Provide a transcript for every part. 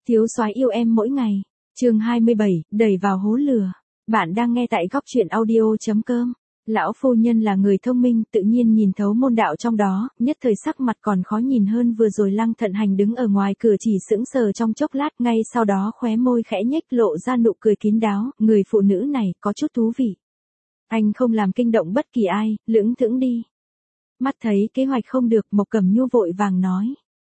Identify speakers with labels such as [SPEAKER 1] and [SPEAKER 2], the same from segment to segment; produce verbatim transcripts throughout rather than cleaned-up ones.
[SPEAKER 1] Thiếu soái yêu em mỗi ngày. Chương hai mươi bảy, đẩy vào hố lửa. Bạn đang nghe tại góc truyện audio chấm com. Lão phu nhân là người thông minh, tự nhiên nhìn thấu môn đạo trong đó, nhất thời sắc mặt còn khó nhìn hơn vừa rồi. Lăng Thận Hành đứng ở ngoài cửa chỉ sững sờ trong chốc lát, ngay sau đó khóe môi khẽ nhếch lộ ra nụ cười kín đáo, người phụ nữ này có chút thú vị. Anh không làm kinh động bất kỳ ai, lưỡng thững đi. Mắt thấy kế hoạch không được, Mộc Cẩm Nhu vội vàng nói.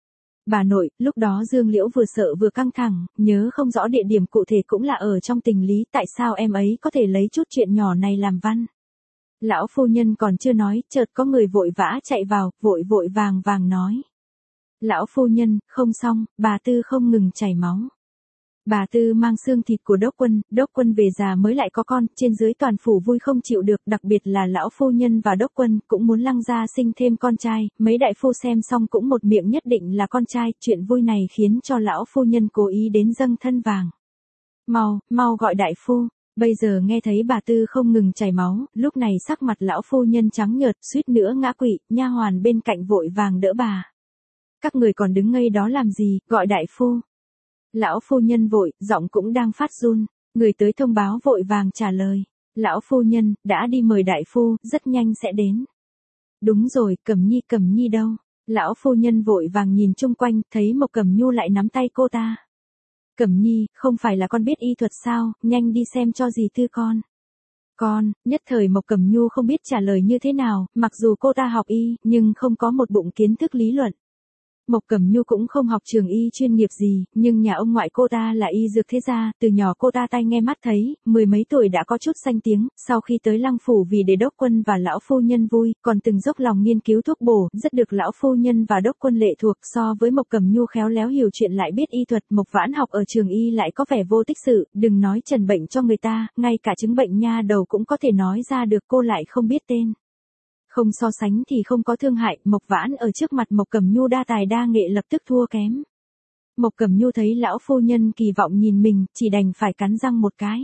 [SPEAKER 1] Bà nội, lúc đó Dương Liễu vừa sợ vừa căng thẳng, nhớ không rõ địa điểm cụ thể cũng là ở trong tình lý, tại sao em ấy có thể lấy chút chuyện nhỏ này làm văn. Lão phu nhân còn chưa nói, chợt có người vội vã chạy vào, vội vội vàng vàng nói. Lão phu nhân, không xong, bà Tư không ngừng chảy máu. Bà Tư mang xương thịt của Đốc Quân, Đốc Quân về già mới lại có con, trên dưới toàn phủ vui không chịu được, đặc biệt là lão phu nhân và Đốc Quân cũng muốn Lăng gia sinh thêm con trai, mấy đại phu xem xong cũng một miệng nhất định là con trai, chuyện vui này khiến cho lão phu nhân cố ý đến dâng thân vàng. Mau, mau gọi đại phu. Bây giờ nghe thấy bà Tư không ngừng chảy máu, lúc này sắc mặt lão phu nhân trắng nhợt, suýt nữa ngã quỵ, nha hoàn bên cạnh vội vàng đỡ bà. Các người còn đứng ngây đó làm gì, gọi đại phu. Lão phu nhân vội, giọng cũng đang phát run, người tới thông báo vội vàng trả lời. Lão phu nhân, đã đi mời đại phu, rất nhanh sẽ đến. Đúng rồi, Cẩm Nhi, Cẩm Nhi đâu? Lão phu nhân vội vàng nhìn chung quanh, thấy Mộc Cẩm Nhu lại nắm tay cô ta. Cẩm Nhi, không phải là con biết y thuật sao, nhanh đi xem cho dì Tư con. Con, nhất thời Mộc Cẩm Nhu không biết trả lời như thế nào, mặc dù cô ta học y, nhưng không có một bụng kiến thức lý luận. Mộc Cẩm Nhu cũng không học trường y chuyên nghiệp gì, nhưng nhà ông ngoại cô ta là y dược thế gia, từ nhỏ cô ta tai nghe mắt thấy, mười mấy tuổi đã có chút danh tiếng, sau khi tới Lăng phủ vì để Đốc Quân và lão phu nhân vui, còn từng dốc lòng nghiên cứu thuốc bổ, rất được lão phu nhân và Đốc Quân lệ thuộc. So với Mộc Cẩm Nhu khéo léo hiểu chuyện lại biết y thuật, Mộc Vãn học ở trường y lại có vẻ vô tích sự, đừng nói trần bệnh cho người ta, ngay cả chứng bệnh nha đầu cũng có thể nói ra được, cô lại không biết tên. Không so sánh thì không có thương hại, Mộc Vãn ở trước mặt Mộc Cẩm Nhu đa tài đa nghệ lập tức thua kém. Mộc Cẩm Nhu thấy lão phu nhân kỳ vọng nhìn mình, chỉ đành phải cắn răng một cái.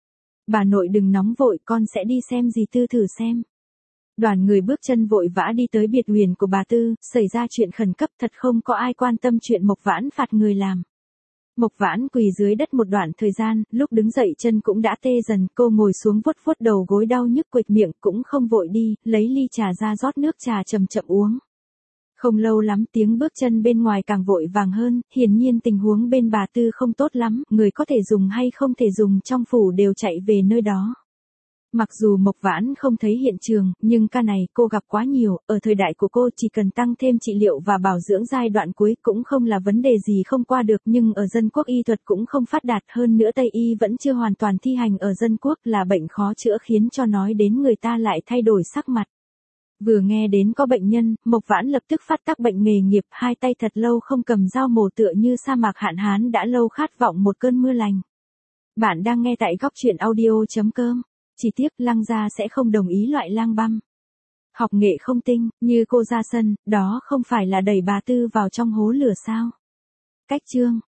[SPEAKER 1] Bà nội đừng nóng vội, con sẽ đi xem dì Tư thử xem. Đoàn người bước chân vội vã đi tới biệt huyền của bà Tư, xảy ra chuyện khẩn cấp, thật không có ai quan tâm chuyện Mộc Vãn phạt người làm. Mộc Vãn quỳ dưới đất một đoạn thời gian, lúc đứng dậy chân cũng đã tê dần, cô ngồi xuống vuốt vuốt đầu gối đau nhức quệt miệng, cũng không vội đi, lấy ly trà ra rót nước trà chậm chậm uống. Không lâu lắm tiếng bước chân bên ngoài càng vội vàng hơn, hiển nhiên tình huống bên bà Tư không tốt lắm, người có thể dùng hay không thể dùng trong phủ đều chạy về nơi đó. Mặc dù Mộc Vãn không thấy hiện trường, nhưng ca này cô gặp quá nhiều, ở thời đại của cô chỉ cần tăng thêm trị liệu và bảo dưỡng giai đoạn cuối cũng không là vấn đề gì không qua được, nhưng ở dân quốc y thuật cũng không phát đạt, hơn nữa Tây y vẫn chưa hoàn toàn thi hành ở dân quốc, là bệnh khó chữa khiến cho nói đến người ta lại thay đổi sắc mặt. Vừa nghe đến có bệnh nhân, Mộc Vãn lập tức phát tác bệnh nghề nghiệp, hai tay thật lâu không cầm dao mổ tựa như sa mạc hạn hán đã lâu khát vọng một cơn mưa lành. Bạn đang nghe tại góc truyện audio chấm com. Chỉ tiếc Lăng gia sẽ không đồng ý loại lang băm. Học nghệ không tinh, như cô ra sân, đó không phải là đẩy bà Tư vào trong hố lửa sao? Cách chương.